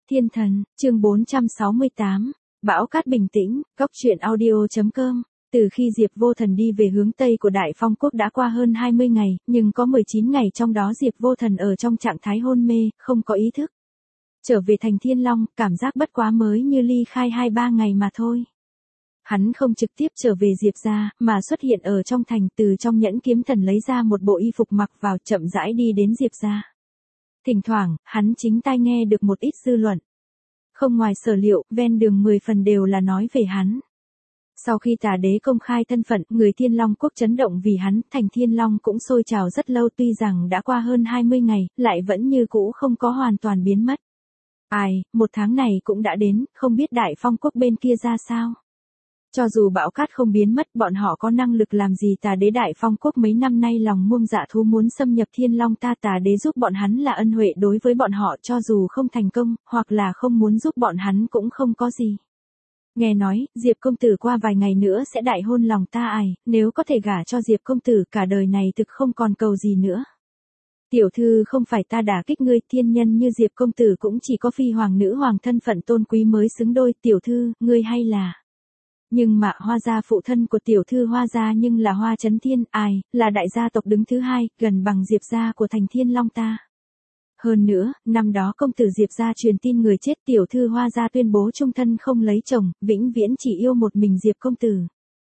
Thiên thần, chương 468, bão cát bình tĩnh, góc truyện audio.com. Từ khi Diệp Vô Thần đi về hướng Tây của Đại Phong Quốc đã qua hơn 20 ngày, nhưng có 19 ngày trong đó Diệp Vô Thần ở trong trạng thái hôn mê, không có ý thức. Trở về thành Thiên Long, cảm giác bất quá mới như ly khai 2-3 ngày mà thôi. Hắn không trực tiếp trở về Diệp gia, mà xuất hiện ở trong thành, từ trong nhẫn kiếm thần lấy ra một bộ y phục mặc vào, chậm rãi đi đến Diệp gia. Thỉnh thoảng, hắn chính tai nghe được một ít dư luận. Không ngoài sở liệu, ven đường 10 phần đều là nói về hắn. Sau khi Tà Đế công khai thân phận, người Thiên Long Quốc chấn động vì hắn, thành Thiên Long cũng sôi trào rất lâu, tuy rằng đã qua hơn 20 ngày, lại vẫn như cũ không có hoàn toàn biến mất. Một tháng này cũng đã đến, không biết Đại Phong Quốc bên kia ra sao. Cho dù bão cát không biến mất, bọn họ có năng lực làm gì? Tà Đế Đại Phong Quốc mấy năm nay lòng muông dạ thú muốn xâm nhập Thiên Long ta, Tà Đế giúp bọn hắn là ân huệ đối với bọn họ, cho dù không thành công, hoặc là không muốn giúp bọn hắn cũng không có gì. Nghe nói, Diệp công tử qua vài ngày nữa sẽ đại hôn lòng ta, nếu có thể gả cho Diệp công tử cả đời này thực không còn cầu gì nữa. Tiểu thư, không phải ta đả kích ngươi, thiên nhân như Diệp công tử cũng chỉ có phi hoàng nữ hoàng thân phận tôn quý mới xứng đôi. Tiểu thư, ngươi hay là... Nhưng mà Hoa gia phụ thân của tiểu thư Hoa gia nhưng là Hoa Chấn Thiên, là đại gia tộc đứng thứ hai, gần bằng Diệp gia của thành Thiên Long ta. Hơn nữa, năm đó công tử Diệp gia truyền tin người chết, tiểu thư Hoa gia tuyên bố chung thân không lấy chồng, vĩnh viễn chỉ yêu một mình Diệp công tử.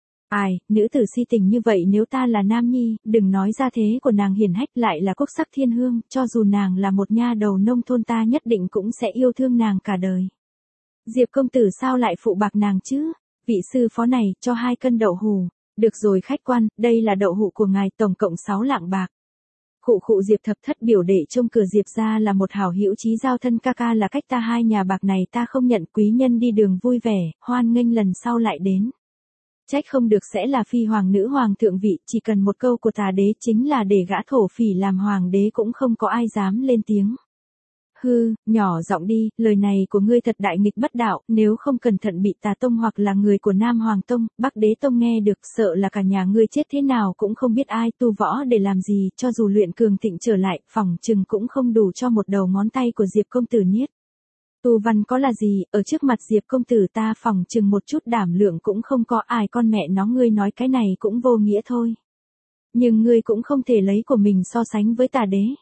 Nữ tử si tình như vậy nếu ta là nam nhi, đừng nói ra thế của nàng hiển hách, lại là quốc sắc thiên hương, cho dù nàng là một nha đầu nông thôn ta nhất định cũng sẽ yêu thương nàng cả đời. Diệp công tử sao lại phụ bạc nàng chứ? Vị sư phó này, cho 2 cân đậu hù. Được rồi khách quan, đây là đậu hũ của ngài, tổng cộng 6 lạng bạc. Khụ Diệp thập thất biểu đệ trông cửa Diệp gia là một hảo hữu chí giao thân, ca là cách ta 2 nhà bạc này ta không nhận, quý nhân đi đường vui vẻ, hoan nghênh lần sau lại đến. Trách không được sẽ là phi hoàng nữ hoàng thượng vị, chỉ cần một câu của Tà Đế chính là để gã thổ phỉ làm hoàng đế cũng không có ai dám lên tiếng. Hư, nhỏ giọng đi, lời này của ngươi thật đại nghịch bất đạo, nếu không cẩn thận bị Tà Tông hoặc là người của Nam Hoàng Tông, Bắc Đế Tông nghe được, sợ là cả nhà ngươi chết thế nào cũng không biết ai tu võ để làm gì, cho dù luyện cường thịnh trở lại, phỏng chừng cũng không đủ cho một đầu ngón tay của Diệp công tử niết. Tu văn có là gì, ở trước mặt Diệp công tử ta phỏng chừng một chút đảm lượng cũng không có, con mẹ nó ngươi nói cái này cũng vô nghĩa thôi. Nhưng ngươi cũng không thể lấy của mình so sánh với Tà Đế.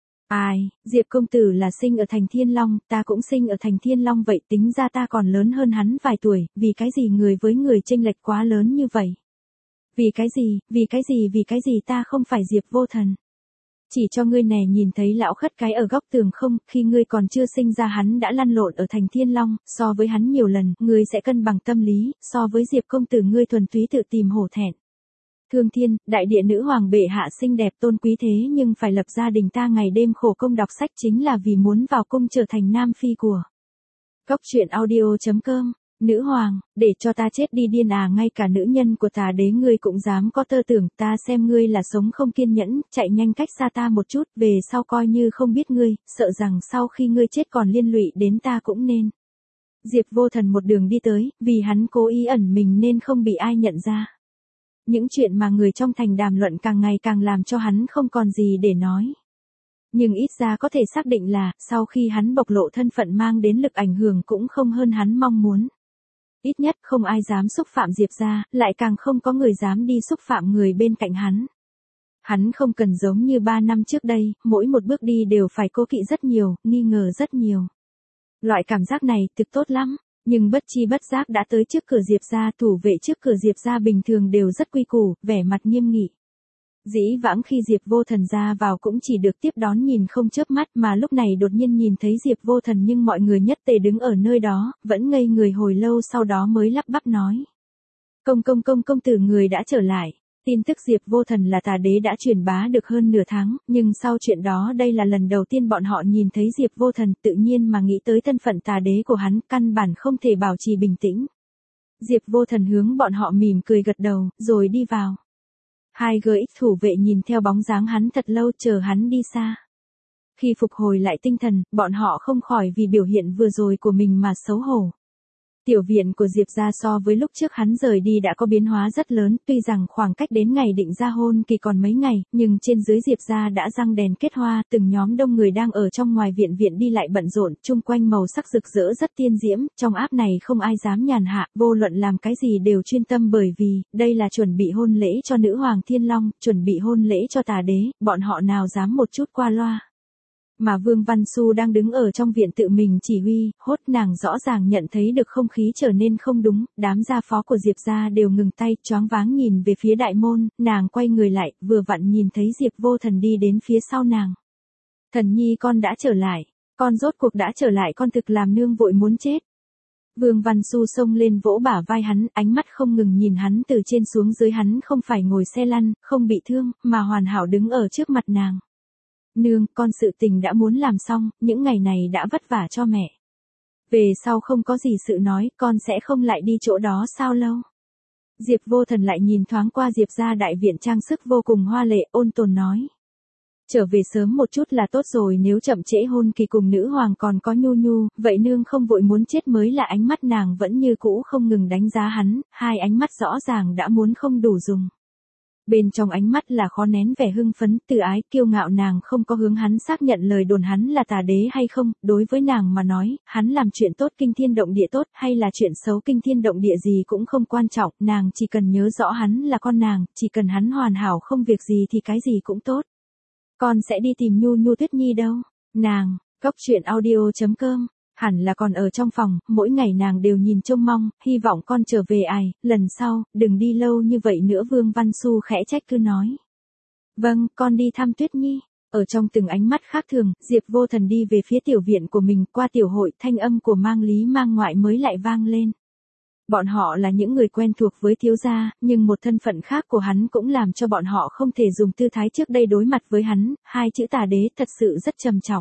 Diệp công tử là sinh ở thành Thiên Long, ta cũng sinh ở thành Thiên Long vậy, tính ra ta còn lớn hơn hắn vài tuổi, vì cái gì người với người chênh lệch quá lớn như vậy? Vì cái gì ta không phải Diệp Vô Thần? Chỉ cho ngươi nè, nhìn thấy lão khất cái ở góc tường không, khi ngươi còn chưa sinh ra hắn đã lăn lộn ở thành Thiên Long, so với hắn nhiều lần, ngươi sẽ cân bằng tâm lý, so với Diệp công tử ngươi thuần túy tự tìm hổ thẹn. Thương thiên, đại địa nữ hoàng bệ hạ xinh đẹp tôn quý thế nhưng phải lập gia đình, ta ngày đêm khổ công đọc sách chính là vì muốn vào cung trở thành nam phi của. Góc truyện audio.com. Nữ hoàng, để cho ta chết đi điên ngay cả nữ nhân của Tà Đế ngươi cũng dám có tơ tưởng, ta xem ngươi là sống không kiên nhẫn, chạy nhanh cách xa ta một chút, về sau coi như không biết ngươi, sợ rằng sau khi ngươi chết còn liên lụy đến ta cũng nên. Diệp Vô Thần một đường đi tới, vì hắn cố ý ẩn mình nên không bị ai nhận ra. Những chuyện mà người trong thành đàm luận càng ngày càng làm cho hắn không còn gì để nói. Nhưng ít ra có thể xác định là, sau khi hắn bộc lộ thân phận mang đến lực ảnh hưởng cũng không hơn hắn mong muốn. Ít nhất không ai dám xúc phạm Diệp gia, lại càng không có người dám đi xúc phạm người bên cạnh hắn. Hắn không cần giống như 3 năm trước đây, mỗi một bước đi đều phải cố kỵ rất nhiều, nghi ngờ rất nhiều. Loại cảm giác này thực tốt lắm. Nhưng bất chi bất giác đã tới trước cửa Diệp gia, thủ vệ trước cửa Diệp gia bình thường đều rất quy củ, vẻ mặt nghiêm nghị. Dĩ vãng khi Diệp Vô Thần ra vào cũng chỉ được tiếp đón nhìn không chớp mắt, mà lúc này đột nhiên nhìn thấy Diệp Vô Thần nhưng mọi người nhất tề đứng ở nơi đó, vẫn ngây người hồi lâu sau đó mới lắp bắp nói. Công tử người đã trở lại. Tin tức Diệp Vô Thần là Tà Đế đã truyền bá được hơn nửa tháng, nhưng sau chuyện đó đây là lần đầu tiên bọn họ nhìn thấy Diệp Vô Thần, tự nhiên mà nghĩ tới thân phận Tà Đế của hắn, căn bản không thể bảo trì bình tĩnh. Diệp Vô Thần hướng bọn họ mỉm cười gật đầu, rồi đi vào. 2 GX thủ vệ nhìn theo bóng dáng hắn thật lâu, chờ hắn đi xa. Khi phục hồi lại tinh thần, bọn họ không khỏi vì biểu hiện vừa rồi của mình mà xấu hổ. Tiểu viện của Diệp gia so với lúc trước hắn rời đi đã có biến hóa rất lớn, tuy rằng khoảng cách đến ngày định ra hôn kỳ còn mấy ngày, nhưng trên dưới Diệp gia đã răng đèn kết hoa, từng nhóm đông người đang ở trong ngoài viện viện đi lại bận rộn, chung quanh màu sắc rực rỡ rất tiên diễm, trong áp này không ai dám nhàn hạ, vô luận làm cái gì đều chuyên tâm bởi vì, đây là chuẩn bị hôn lễ cho nữ hoàng Thiên Long, chuẩn bị hôn lễ cho tà đế, bọn họ nào dám một chút qua loa. Mà Vương Văn Xu đang đứng ở trong viện tự mình chỉ huy, hốt nàng rõ ràng nhận thấy được không khí trở nên không đúng, đám gia phó của Diệp gia đều ngừng tay, choáng váng nhìn về phía đại môn, nàng quay người lại, vừa vặn nhìn thấy Diệp Vô Thần đi đến phía sau nàng. Thần nhi con đã trở lại, con rốt cuộc đã trở lại, con thực làm nương vội muốn chết. Vương Văn Xu xông lên vỗ bả vai hắn, ánh mắt không ngừng nhìn hắn từ trên xuống dưới, hắn không phải ngồi xe lăn, không bị thương, mà hoàn hảo đứng ở trước mặt nàng. Nương, con sự tình đã muốn làm xong, những ngày này đã vất vả cho mẹ. Về sau không có gì sự nói, con sẽ không lại đi chỗ đó sao lâu. Diệp Vô Thần lại nhìn thoáng qua Diệp gia đại viện trang sức vô cùng hoa lệ, ôn tồn nói. Trở về sớm một chút là tốt rồi, nếu chậm trễ hôn kỳ cùng nữ hoàng còn có nhu nhu, vậy nương không vội muốn chết mới là. Ánh mắt nàng vẫn như cũ không ngừng đánh giá hắn, hai ánh mắt rõ ràng đã muốn không đủ dùng. Bên trong ánh mắt là khó nén vẻ hưng phấn, từ ái, kiêu ngạo, nàng không có hướng hắn xác nhận lời đồn hắn là tà đế hay không, đối với nàng mà nói, hắn làm chuyện tốt kinh thiên động địa tốt hay là chuyện xấu kinh thiên động địa gì cũng không quan trọng, nàng chỉ cần nhớ rõ hắn là con nàng, chỉ cần hắn hoàn hảo không việc gì thì cái gì cũng tốt. Con sẽ đi tìm Nhu Nhu Tuyết Nhi đâu? Nàng, coctruyện.audio.com hẳn là còn ở trong phòng, mỗi ngày nàng đều nhìn trông mong, hy vọng con trở về ai, lần sau, đừng đi lâu như vậy nữa. Vương Văn Xu khẽ trách cứ nói. Vâng, con đi thăm Tuyết Nhi. Ở trong từng ánh mắt khác thường, Diệp Vô Thần đi về phía tiểu viện của mình, qua tiểu hội, thanh âm của Mang Lý Mang Ngoại mới lại vang lên. Bọn họ là những người quen thuộc với thiếu gia, nhưng một thân phận khác của hắn cũng làm cho bọn họ không thể dùng tư thái trước đây đối mặt với hắn, hai chữ tà đế thật sự rất trầm trọng.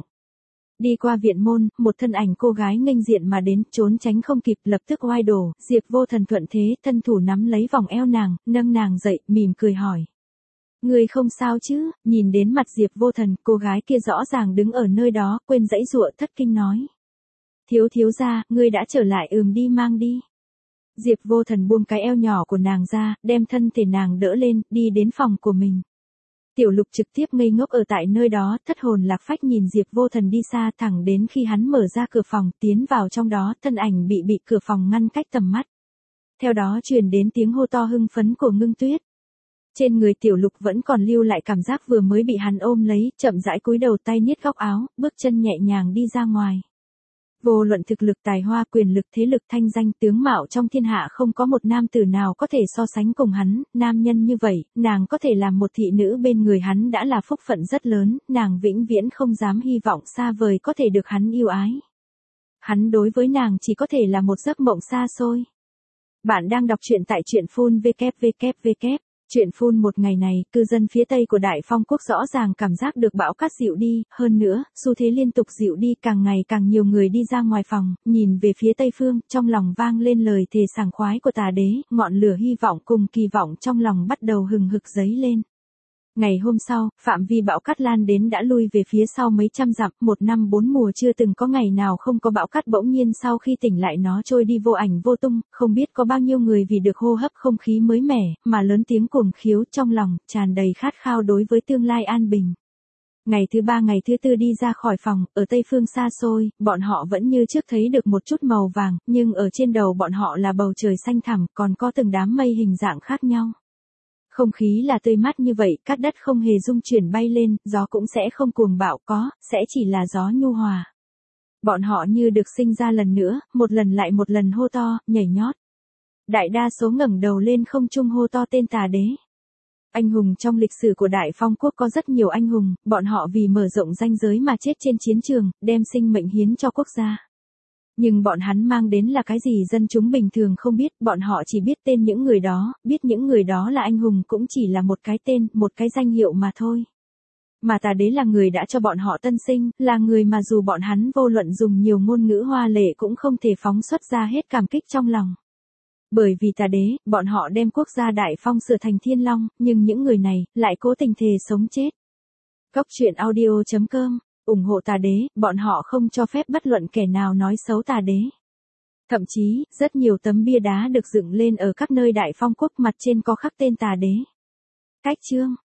Đi qua viện môn, một thân ảnh cô gái nghênh diện mà đến, trốn tránh không kịp, lập tức oai đổ, Diệp Vô Thần thuận thế, thân thủ nắm lấy vòng eo nàng, nâng nàng dậy, mỉm cười hỏi. Người không sao chứ? Nhìn đến mặt Diệp Vô Thần, cô gái kia rõ ràng đứng ở nơi đó, quên giãy giụa, thất kinh nói. Thiếu gia, ngươi đã trở lại, đi mang đi. Diệp Vô Thần buông cái eo nhỏ của nàng ra, đem thân thể nàng đỡ lên, đi đến phòng của mình. Tiểu Lục trực tiếp ngây ngốc ở tại nơi đó, thất hồn lạc phách nhìn Diệp Vô Thần đi xa, thẳng đến khi hắn mở ra cửa phòng, tiến vào trong đó, thân ảnh bị cửa phòng ngăn cách tầm mắt. Theo đó truyền đến tiếng hô to hưng phấn của Ngưng Tuyết. Trên người Tiểu Lục vẫn còn lưu lại cảm giác vừa mới bị hắn ôm lấy, chậm rãi cúi đầu, tay niết góc áo, bước chân nhẹ nhàng đi ra ngoài. Vô luận thực lực, tài hoa, quyền lực, thế lực, thanh danh, tướng mạo, trong thiên hạ không có một nam tử nào có thể so sánh cùng hắn, nam nhân như vậy, nàng có thể làm một thị nữ bên người hắn đã là phúc phận rất lớn, nàng vĩnh viễn không dám hy vọng xa vời có thể được hắn yêu ái. Hắn đối với nàng chỉ có thể là một giấc mộng xa xôi. Bạn đang đọc truyện tại truyện phun www. Chuyện phun một ngày này, cư dân phía tây của Đại Phong quốc rõ ràng cảm giác được bão cát dịu đi, hơn nữa, xu thế liên tục dịu đi, càng ngày càng nhiều người đi ra ngoài phòng, nhìn về phía tây phương, trong lòng vang lên lời thề sảng khoái của tà đế, ngọn lửa hy vọng cùng kỳ vọng trong lòng bắt đầu hừng hực dấy lên. Ngày hôm sau, phạm vi bão cát lan đến đã lui về phía sau mấy trăm dặm, một năm bốn mùa chưa từng có ngày nào không có bão cát, bỗng nhiên sau khi tỉnh lại nó trôi đi vô ảnh vô tung, không biết có bao nhiêu người vì được hô hấp không khí mới mẻ, mà lớn tiếng cuồng khiếu, trong lòng tràn đầy khát khao đối với tương lai an bình. Ngày thứ ba ngày thứ tư đi ra khỏi phòng, ở tây phương xa xôi, bọn họ vẫn như trước thấy được một chút màu vàng, nhưng ở trên đầu bọn họ là bầu trời xanh thẳm, còn có từng đám mây hình dạng khác nhau. Không khí là tươi mát như vậy, cát đất không hề rung chuyển bay lên, gió cũng sẽ không cuồng bạo, sẽ chỉ là gió nhu hòa. Bọn họ như được sinh ra lần nữa, một lần lại một lần hô to, nhảy nhót. Đại đa số ngẩng đầu lên không trung hô to tên tà đế. Anh hùng trong lịch sử của Đại Phong quốc có rất nhiều anh hùng, bọn họ vì mở rộng ranh giới mà chết trên chiến trường, đem sinh mệnh hiến cho quốc gia. Nhưng bọn hắn mang đến là cái gì dân chúng bình thường không biết, bọn họ chỉ biết tên những người đó, biết những người đó là anh hùng cũng chỉ là một cái tên, một cái danh hiệu mà thôi. Mà tà đế là người đã cho bọn họ tân sinh, là người mà dù bọn hắn vô luận dùng nhiều ngôn ngữ hoa lệ cũng không thể phóng xuất ra hết cảm kích trong lòng. Bởi vì tà đế, bọn họ đem quốc gia Đại Phong sửa thành Thiên Long, nhưng những người này, lại cố tình thề sống chết. Coctruyện.audio.com ủng hộ tà đế, bọn họ không cho phép bất luận kẻ nào nói xấu tà đế. Thậm chí, rất nhiều tấm bia đá được dựng lên ở các nơi Đại Phong quốc mặt trên có khắc tên Tà Đế. Cách chương